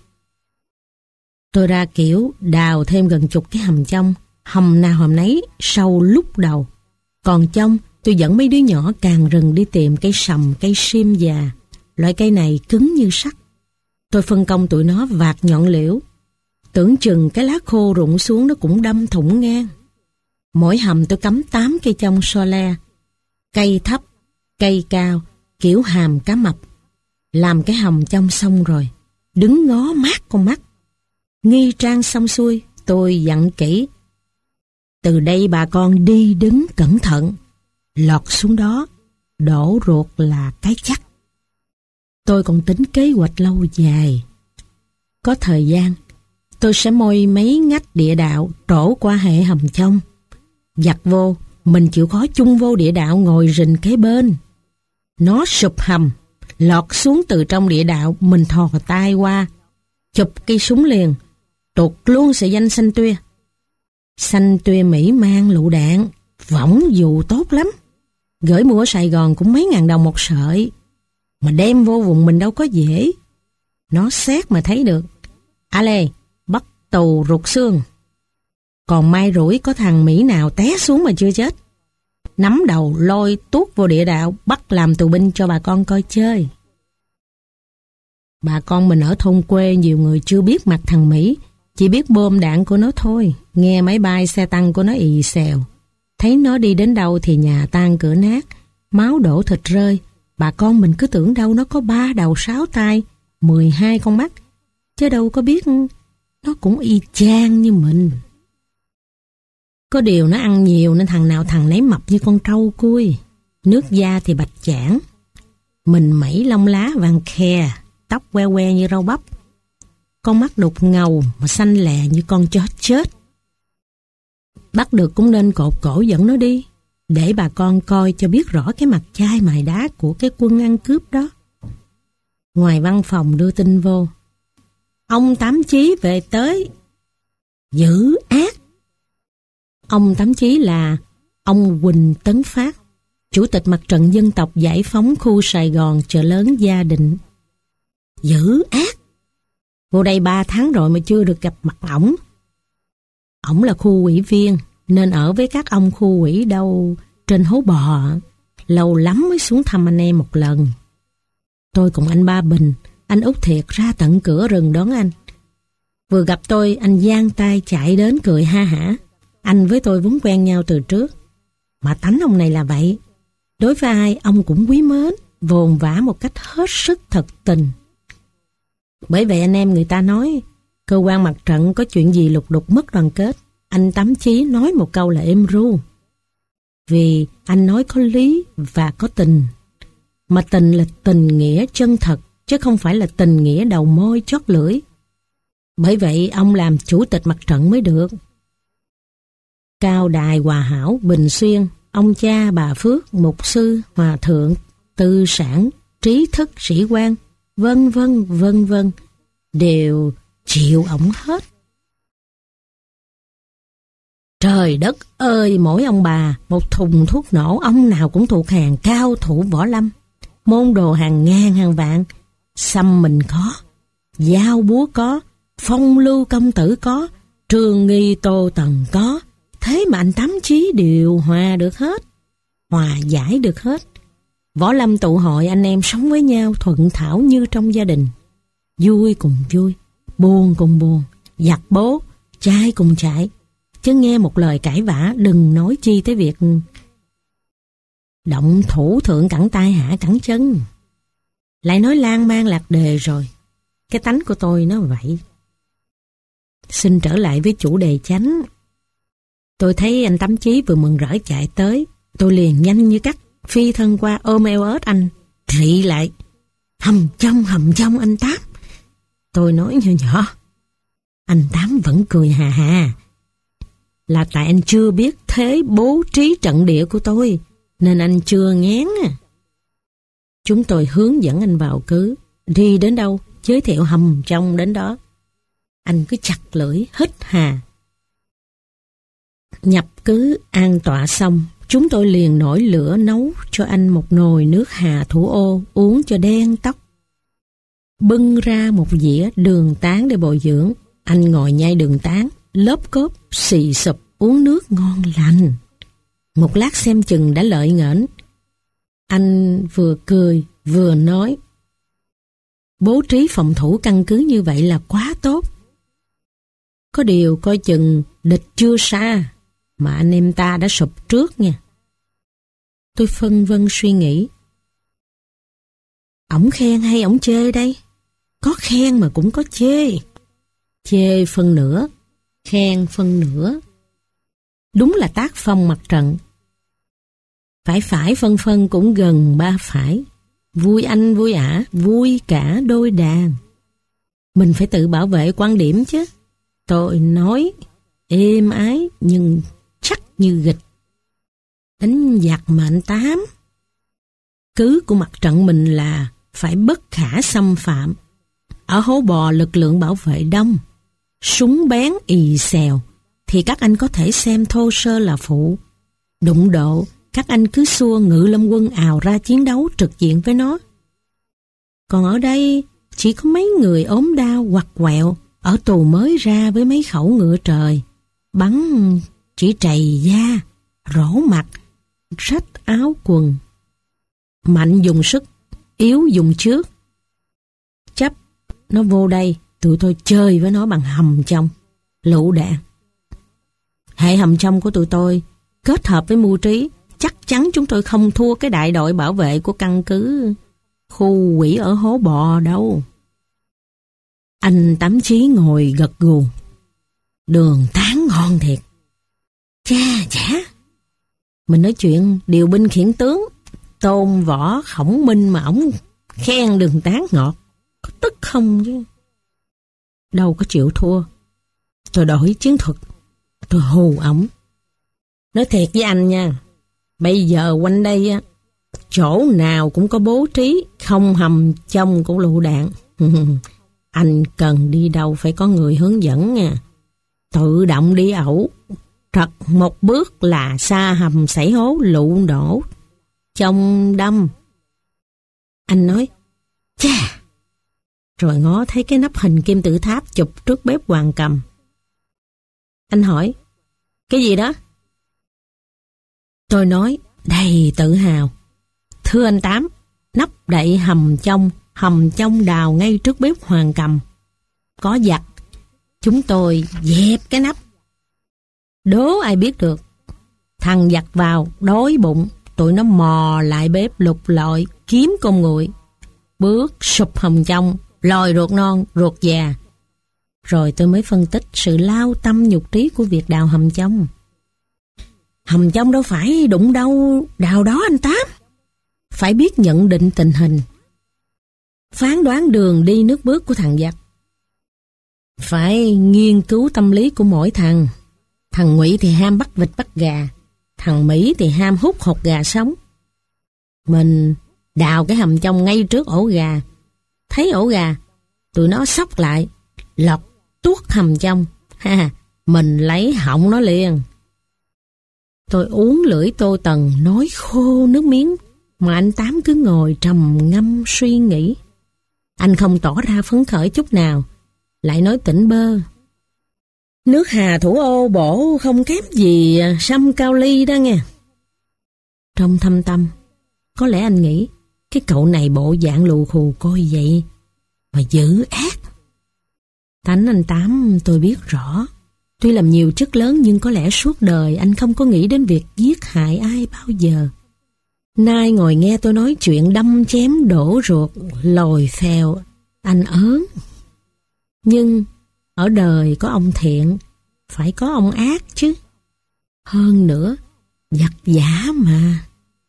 Tôi ra kiểu đào thêm gần chục cái hầm trong, hầm nào hầm nấy sâu lúc đầu. Còn trong, tôi dẫn mấy đứa nhỏ càng rừng đi tìm cây sầm, cây sim già. Loại cây này cứng như sắt, Tôi phân công tụi nó vạt nhọn liễu. Tưởng chừng cái lá khô rụng xuống nó cũng đâm thủng ngang. Mỗi hầm tôi cắm tám cây chông so le. Cây thấp, cây cao, kiểu hàm cá mập. Làm cái hầm chông xong rồi, đứng ngó mát con mắt. Nghi trang xong xuôi, tôi dặn kỹ. Từ đây bà con đi đứng cẩn thận. Lọt xuống đó, đổ ruột là cái chắc. Tôi còn tính kế hoạch lâu dài. Có thời gian, tôi sẽ môi mấy ngách địa đạo trổ qua hệ hầm trong. Giặt vô, mình chịu khó chung vô địa đạo ngồi rình kế bên. Nó sụp hầm, lọt xuống từ trong địa đạo, mình thò tay qua, chụp cây súng liền, tuột luôn sợi danh xanh tuya. Xanh tuya Mỹ mang lựu đạn, võng dù tốt lắm. Gửi mua ở Sài Gòn cũng mấy ngàn đồng một sợi. Mà đem vô vùng mình đâu có dễ. Nó xét mà thấy được. A lê, bắt tù ruột xương. Còn may rủi có thằng Mỹ nào té xuống mà chưa chết. Nắm đầu lôi tuốt vô địa đạo, bắt làm tù binh cho bà con coi chơi. Bà con mình ở thôn quê nhiều người chưa biết mặt thằng Mỹ, chỉ biết bom đạn của nó thôi. Nghe máy bay xe tăng của nó ì xèo. Thấy nó đi đến đâu thì nhà tan cửa nát, máu đổ thịt rơi. Bà con mình cứ tưởng đâu nó có ba đầu sáu tay, mười hai con mắt. Chứ đâu có biết nó cũng y chang như mình. Có điều nó ăn nhiều nên thằng nào thằng nấy mập như con trâu cui. Nước da thì bạch chảng, mình mẩy lông lá vàng khè, tóc que que như rau bắp. Con mắt đục ngầu mà xanh lè như con chó chết. Bắt được cũng nên cột cổ dẫn nó đi, để bà con coi cho biết rõ cái mặt chai mài đá của cái quân ăn cướp đó. Ngoài văn phòng đưa tin vô, ông Tám Chí về tới. Dữ ác. Ông Tám Chí là ông Huỳnh Tấn Phát, Chủ tịch Mặt trận Dân tộc Giải phóng khu Sài Gòn chợ lớn Gia Định. Dữ ác. Vô đây ba tháng rồi mà chưa được gặp mặt ổng. Ổng là khu ủy viên, nên ở với các ông khu ủy đâu trên hố bò. Lâu lắm mới xuống thăm anh em một lần. Tôi cùng anh Ba Bình, anh Út Thiệt ra tận cửa rừng đón anh. Vừa gặp tôi, anh giang tay chạy đến cười ha hả. Anh với tôi vốn quen nhau từ trước. Mà tánh ông này là vậy. Đối với ai, ông cũng quý mến, vồn vã một cách hết sức thật tình. Bởi vậy anh em người ta nói, cơ quan mặt trận có chuyện gì lục đục mất đoàn kết, anh Tám Chí nói một câu là êm ru. Vì anh nói có lý và có tình. Mà tình là tình nghĩa chân thật, chứ không phải là tình nghĩa đầu môi chót lưỡi. Bởi vậy ông làm chủ tịch mặt trận mới được. Cao Đài, Hòa Hảo, Bình Xuyên, ông cha, bà Phước, mục sư, hòa thượng, tư sản, trí thức, sĩ quan, vân vân vân vân đều chịu ổng hết. Trời đất ơi, mỗi ông bà một thùng thuốc nổ, ông nào cũng thuộc hàng cao thủ võ lâm, môn đồ hàng ngàn hàng vạn. Xăm mình có, dao búa có, phong lưu công tử có, Trương Nghi Tô Tần có. Thế mà anh Tám Chí điều hòa được hết, hòa giải được hết. Võ lâm tụ hội, anh em sống với nhau thuận thảo như trong gia đình. Vui cùng vui, buồn cùng buồn, giặt bố, trai cùng chạy. Chứ nghe một lời cãi vã, đừng nói chi tới việc động thủ thượng cẳng tay hạ cẳng chân. Lại nói lan man lạc đề rồi. Cái tánh của tôi nó vậy. Xin trở lại với chủ đề chánh. Tôi thấy anh Tám Chí vừa mừng rỡ chạy tới, tôi liền nhanh như cắt phi thân qua ôm eo ớt anh, rị lại. Hầm trong, hầm trong anh Tám. Tôi nói nhỏ nhỏ. Anh Tám vẫn cười hà hà. Là tại anh chưa biết thế bố trí trận địa của tôi, nên anh chưa ngán à. Chúng tôi hướng dẫn anh vào cứ, đi đến đâu, giới thiệu hầm trong đến đó. Anh cứ chặt lưỡi, hít hà. Nhập cứ an tọa xong, chúng tôi liền nổi lửa nấu cho anh một nồi nước hà thủ ô uống cho đen tóc. Bưng ra một dĩa đường tán để bồi dưỡng. Anh ngồi nhai đường tán, lốp cốp, xì sụp uống nước ngon lành. Một lát xem chừng đã lợi nghển. Anh vừa cười vừa nói. Bố trí phòng thủ căn cứ như vậy là quá tốt. Có điều coi chừng địch chưa xa, mà anh em ta đã sụp trước nha. Tôi phân vân suy nghĩ. Ổng khen hay ổng chê đây? Có khen mà cũng có chê. Chê phân nửa, khen phân nửa. Đúng là tác phong mặt trận. Phải phải phân phân cũng gần ba phải. Vui anh vui ả, vui cả đôi đàn. Mình phải tự bảo vệ quan điểm chứ. Tôi nói êm ái nhưng chắc như gịch. Đánh giặc mà anh Tám. Cứ của mặt trận mình là phải bất khả xâm phạm. Ở Hố Bò lực lượng bảo vệ đông, súng bén ì xèo, thì các anh có thể xem thô sơ là phụ. Đụng độ, các anh cứ xua Ngự Lâm quân ào ra chiến đấu trực diện với nó. Còn ở đây chỉ có mấy người ốm đau hoặc quẹo, ở tù mới ra với mấy khẩu ngựa trời, bắn chỉ trầy da, rỗ mặt, rách áo quần. Mạnh dùng sức, yếu dùng trước. Chấp nó vô đây, tụi tôi chơi với nó bằng hầm trong, lựu đạn. Hệ hầm trong của tụi tôi kết hợp với mưu trí, chắc chắn chúng tôi không thua cái đại đội bảo vệ của căn cứ khu quỷ ở Hố Bò đâu. Anh Tám Chí ngồi gật gù. Đường tán ngon thiệt. Cha chả. Mình nói chuyện điều binh khiển tướng, Tôn Võ Khổng Minh mà ổng khen Đường Tán ngọt, có tức không chứ. Đâu có chịu thua. Tôi đổi chiến thuật, tôi hù ổng. Nói thiệt với anh nha, bây giờ quanh đây á, chỗ nào cũng có bố trí, không hầm trong của lựu đạn. Anh cần đi đâu phải có người hướng dẫn nha. Tự động đi ẩu, trật một bước là xa hầm xảy hố lựu nổ, trong đâm. Anh nói, chà, rồi ngó thấy cái nắp hình kim tự tháp chụp trước bếp Hoàng Cầm. Anh hỏi, cái gì đó? Tôi nói, đầy tự hào. Thưa anh Tám, nắp đậy hầm trong, hầm trong đào ngay trước bếp Hoàng Cầm. Có giặc, chúng tôi dẹp cái nắp. Đố ai biết được. Thằng giặc vào, đói bụng, tụi nó mò lại bếp lục lọi, kiếm con nguội. Bước sụp hầm trong, lòi ruột non, ruột già. Rồi tôi mới phân tích sự lao tâm nhục trí của việc đào hầm trong. Hầm trong đâu phải đụng đâu đào đó anh Tám. Phải biết nhận định tình hình, phán đoán đường đi nước bước của thằng giặc. Phải nghiên cứu tâm lý của mỗi thằng. Thằng Ngụy thì ham bắt vịt bắt gà, thằng Mỹ thì ham hút hột gà sống. Mình đào cái hầm trong ngay trước ổ gà. Thấy ổ gà, tụi nó xốc lại, lọt tuốt hầm trong. Ha, mình lấy họng nó liền. Tôi uống lưỡi Tô Tần nói khô nước miếng, mà anh Tám cứ ngồi trầm ngâm suy nghĩ. Anh không tỏ ra phấn khởi chút nào, lại nói tỉnh bơ. Nước Hà Thủ Ô bổ không kém gì sâm Cao Ly đó nghe. Trong thâm tâm, có lẽ anh nghĩ cái cậu này bộ dạng lù khù coi vậy mà dữ ác. Tánh anh Tám tôi biết rõ. Tuy làm nhiều chức lớn nhưng có lẽ suốt đời anh không có nghĩ đến việc giết hại ai bao giờ. Nay ngồi nghe tôi nói chuyện đâm chém đổ ruột, lồi phèo, anh ớn. Nhưng ở đời có ông thiện, phải có ông ác chứ. Hơn nữa, giặc giả mà.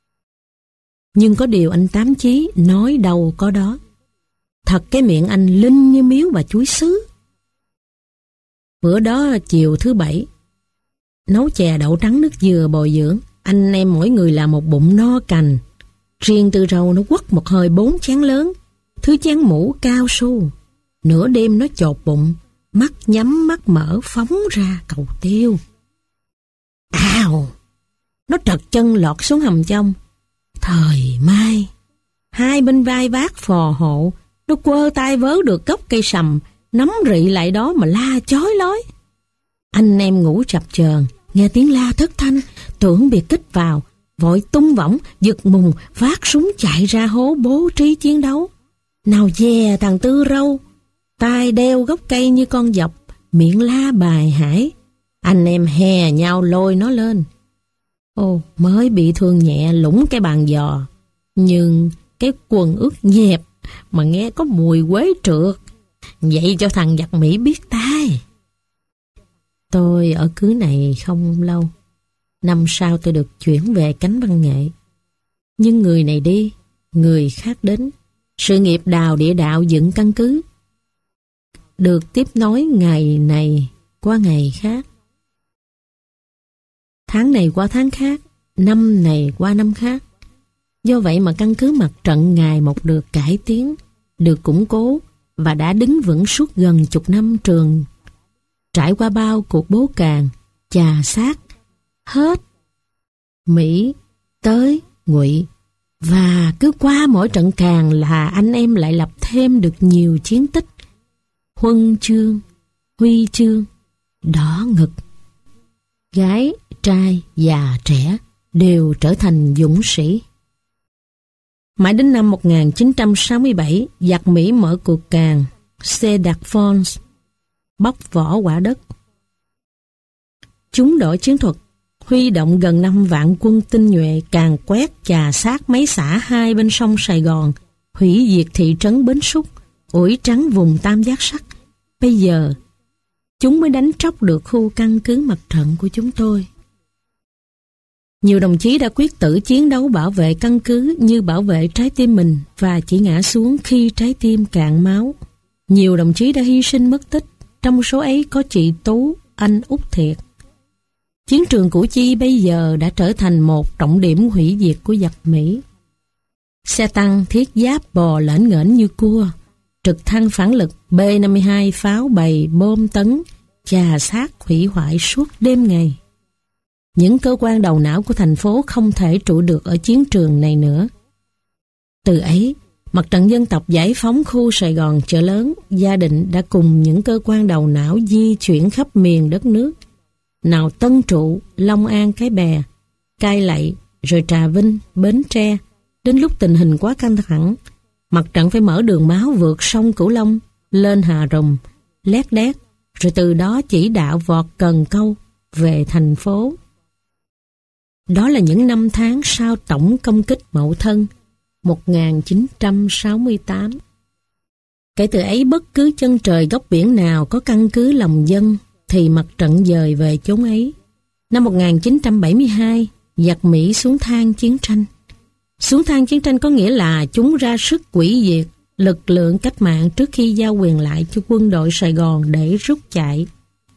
Nhưng có điều anh Tám Chí nói đâu có đó. Thật cái miệng anh linh như miếu bà chuối sứ. Bữa đó chiều thứ bảy, nấu chè đậu trắng nước dừa bồi dưỡng, anh em mỗi người làm một bụng no cành. Riêng Tư Râu nó quất một hơi bốn chén lớn, thứ chén mũ cao su. Nửa đêm nó chột bụng, mắt nhắm mắt mở phóng ra cầu tiêu. Ào! Nó trật chân lọt xuống hầm trong. Thời mai, hai bên vai vác phò hộ, nó quơ tay vớ được gốc cây sầm, nắm rị lại đó mà la chói lói. Anh em ngủ chập chờn, nghe tiếng la thất thanh, tưởng biệt kích vào, vội tung võng, giật mùng, vác súng chạy ra hố bố trí chiến đấu. Nào dè thằng Tư Râu, tai đeo gốc cây như con dọc, miệng la bài hải. Anh em hè nhau lôi nó lên. Ô, mới bị thương nhẹ lũng cái bàn giò, nhưng cái quần ướt nhẹp mà nghe có mùi quế trượt. Vậy cho thằng giặc Mỹ biết tai. Tôi ở cứ này không lâu. Năm sau tôi được chuyển về cánh văn nghệ. Nhưng người này đi, người khác đến. Sự nghiệp đào địa đạo dựng căn cứ được tiếp nối ngày này qua ngày khác, tháng này qua tháng khác, năm này qua năm khác. Do vậy mà căn cứ mặt trận ngày một được cải tiến, được củng cố và đã đứng vững suốt gần chục năm trường. Trải qua bao cuộc bố càng, chà sát, hết, Mỹ, tới, Ngụy. Và cứ qua mỗi trận càng là anh em lại lập thêm được nhiều chiến tích. Huân chương, huy chương, đỏ ngực. Gái, trai, già, trẻ đều trở thành dũng sĩ. Mãi đến năm một nghìn chín trăm sáu mươi bảy, giặc Mỹ mở cuộc càn Cedar Falls, bóc vỏ quả đất. Chúng đổi chiến thuật, huy động gần năm vạn quân tinh nhuệ càn quét chà sát mấy xã hai bên sông Sài Gòn, hủy diệt thị trấn Bến Xúc, ủi trắng vùng Tam Giác Sắt. Bây giờ, chúng mới đánh tróc được khu căn cứ mặt trận của chúng tôi. Nhiều đồng chí đã quyết tử chiến đấu bảo vệ căn cứ như bảo vệ trái tim mình và chỉ ngã xuống khi trái tim cạn máu. Nhiều đồng chí đã hy sinh mất tích, trong số ấy có chị Tú, anh Út Thiệt. Chiến trường Củ Chi bây giờ đã trở thành một trọng điểm hủy diệt của giặc Mỹ. Xe tăng thiết giáp bò lởn ngởn như cua, trực thăng phản lực B năm mươi hai pháo bầy bom tấn, chà sát hủy hoại suốt đêm ngày. Những cơ quan đầu não của thành phố không thể trụ được ở chiến trường này nữa. Từ ấy, Mặt trận Dân tộc giải phóng khu Sài Gòn Chợ Lớn, gia định đã cùng những cơ quan đầu não di chuyển khắp miền đất nước. Nào Tân Trụ, Long An, Cái Bè, Cai Lậy, rồi Trà Vinh, Bến Tre. Đến lúc tình hình quá căng thẳng, mặt trận phải mở đường máu vượt sông Cửu Long, lên Hà Rồng, Lét Đét, rồi từ đó chỉ đạo vọt Cần Câu về thành phố. Đó là những năm tháng sau tổng công kích Mậu Thân một nghìn chín trăm sáu mươi tám. Kể từ ấy, bất cứ chân trời góc biển nào có căn cứ lòng dân thì mặt trận dời về chốn ấy. Năm một nghìn chín trăm bảy mươi hai, giặc Mỹ xuống thang chiến tranh. Xuống thang chiến tranh có nghĩa là chúng ra sức hủy diệt lực lượng cách mạng trước khi giao quyền lại cho quân đội Sài Gòn để rút chạy.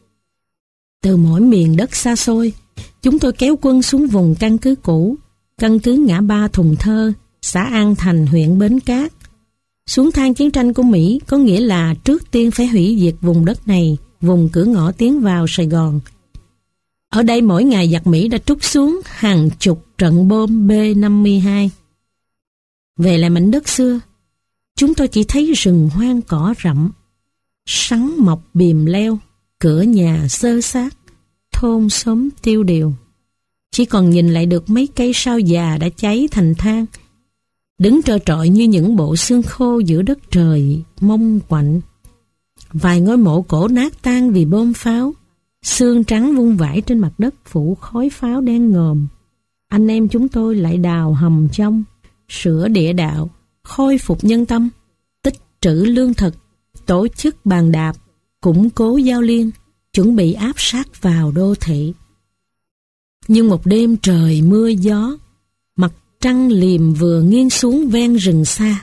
Từ mỗi miền đất xa xôi, chúng tôi kéo quân xuống vùng căn cứ cũ, căn cứ ngã ba Thùng Thơ, xã An Thành, huyện Bến Cát. Xuống thang chiến tranh của Mỹ có nghĩa là trước tiên phải hủy diệt vùng đất này, vùng cửa ngõ tiến vào Sài Gòn. Ở đây mỗi ngày giặc Mỹ đã trút xuống hàng chục trận bom B năm mươi hai. Về lại mảnh đất xưa, chúng tôi chỉ thấy rừng hoang cỏ rậm, sắn mọc bìm leo, cửa nhà xơ xác, thôn xóm tiêu điều. Chỉ còn nhìn lại được mấy cây sao già đã cháy thành than, đứng trơ trọi như những bộ xương khô giữa đất trời mông quạnh. Vài ngôi mộ cổ nát tan vì bom pháo, xương trắng vung vãi trên mặt đất phủ khói pháo đen ngòm. Anh em chúng tôi lại đào hầm trong, sửa địa đạo, khôi phục nhân tâm, tích trữ lương thực, tổ chức bàn đạp, củng cố giao liên, chuẩn bị áp sát vào đô thị. Nhưng một đêm trời mưa gió, mặt trăng liềm vừa nghiêng xuống ven rừng xa,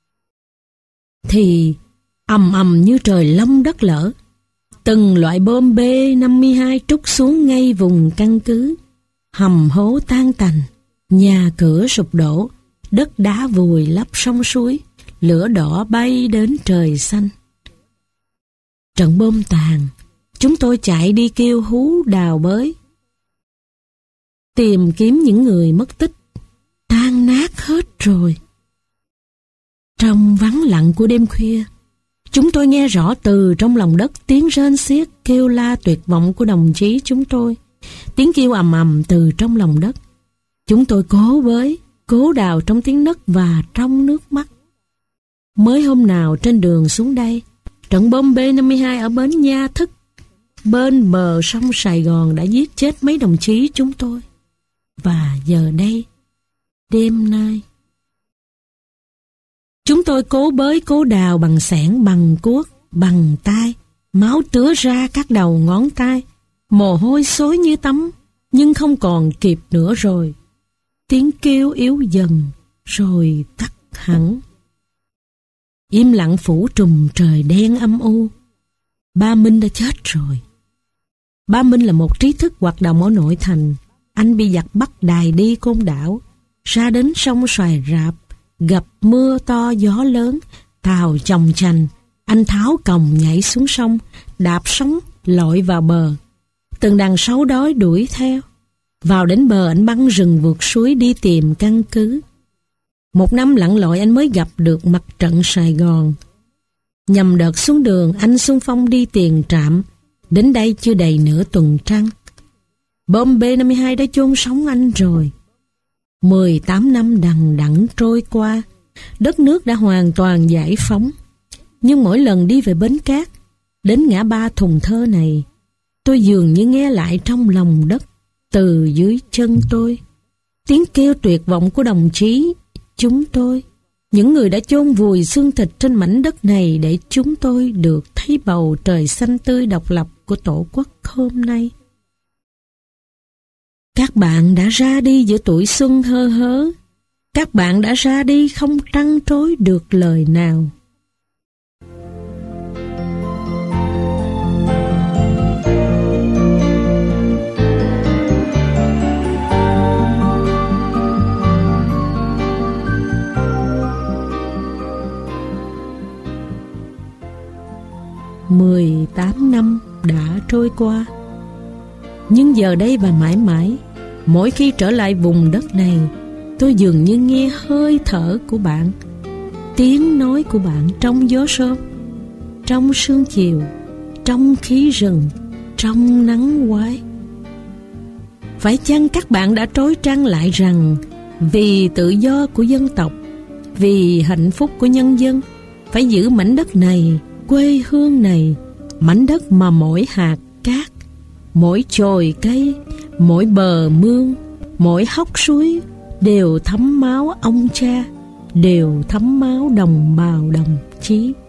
thì ầm ầm như trời long đất lở, từng loại bom B năm mươi hai trút xuống ngay vùng căn cứ. Hầm hố tan tành, nhà cửa sụp đổ, đất đá vùi lấp sông suối, lửa đỏ bay đến trời xanh. Trận bom tàn, chúng tôi chạy đi kêu hú đào bới, tìm kiếm những người mất tích, tan nát hết rồi. Trong vắng lặng của đêm khuya, chúng tôi nghe rõ từ trong lòng đất tiếng rên xiết kêu la tuyệt vọng của đồng chí chúng tôi. Tiếng kêu ầm ầm từ trong lòng đất. Chúng tôi cố bới, cố đào trong tiếng nấc và trong nước mắt. Mới hôm nào trên đường xuống đây, trận bom B năm mươi hai ở bến Nha Thức, bên bờ sông Sài Gòn đã giết chết mấy đồng chí chúng tôi. Và giờ đây, đêm nay, chúng tôi cố bới cố đào bằng xẻng, bằng cuốc, bằng tay, máu tứa ra các đầu ngón tay, mồ hôi xối như tắm, nhưng không còn kịp nữa rồi. Tiếng kêu yếu dần, rồi tắt hẳn. Im lặng phủ trùm trời đen âm u. Ba Minh đã chết rồi. Ba Minh là một trí thức hoạt động ở nội thành. Anh bị giặc bắt đài đi Côn Đảo, ra đến sông Xoài Rạp, gặp mưa to gió lớn, tàu chồng chành. Anh tháo còng nhảy xuống sông, đạp sóng lội vào bờ. Từng đàn sấu đói đuổi theo. Vào đến bờ anh băng rừng vượt suối đi tìm căn cứ. Một năm lặn lội anh mới gặp được mặt trận Sài Gòn. Nhằm đợt xuống đường anh xung phong đi tiền trạm. Đến đây chưa đầy nửa tuần trăng. Bom B năm mươi hai đã chôn sống anh rồi. mười tám năm đằng đẵng trôi qua, đất nước đã hoàn toàn giải phóng. Nhưng mỗi lần đi về bến cát, đến ngã ba Thùng Thơ này, tôi dường như nghe lại trong lòng đất, từ dưới chân tôi, tiếng kêu tuyệt vọng của đồng chí chúng tôi, những người đã chôn vùi xương thịt trên mảnh đất này để chúng tôi được thấy bầu trời xanh tươi độc lập của Tổ quốc hôm nay. Các bạn đã ra đi giữa tuổi xuân hơ hớ. Các bạn đã ra đi không trăn trối được lời nào. Mười tám năm đã trôi qua. Nhưng giờ đây và mãi mãi, mỗi khi trở lại vùng đất này, tôi dường như nghe hơi thở của bạn, tiếng nói của bạn trong gió sớm, trong sương chiều, trong khí rừng, trong nắng quái. Phải chăng các bạn đã trối trăng lại rằng vì tự do của dân tộc, vì hạnh phúc của nhân dân, phải giữ mảnh đất này, quê hương này, mảnh đất mà mỗi hạt cát, mỗi chồi cây, mỗi bờ mương, mỗi hốc suối đều thấm máu ông cha, đều thấm máu đồng bào đồng chí.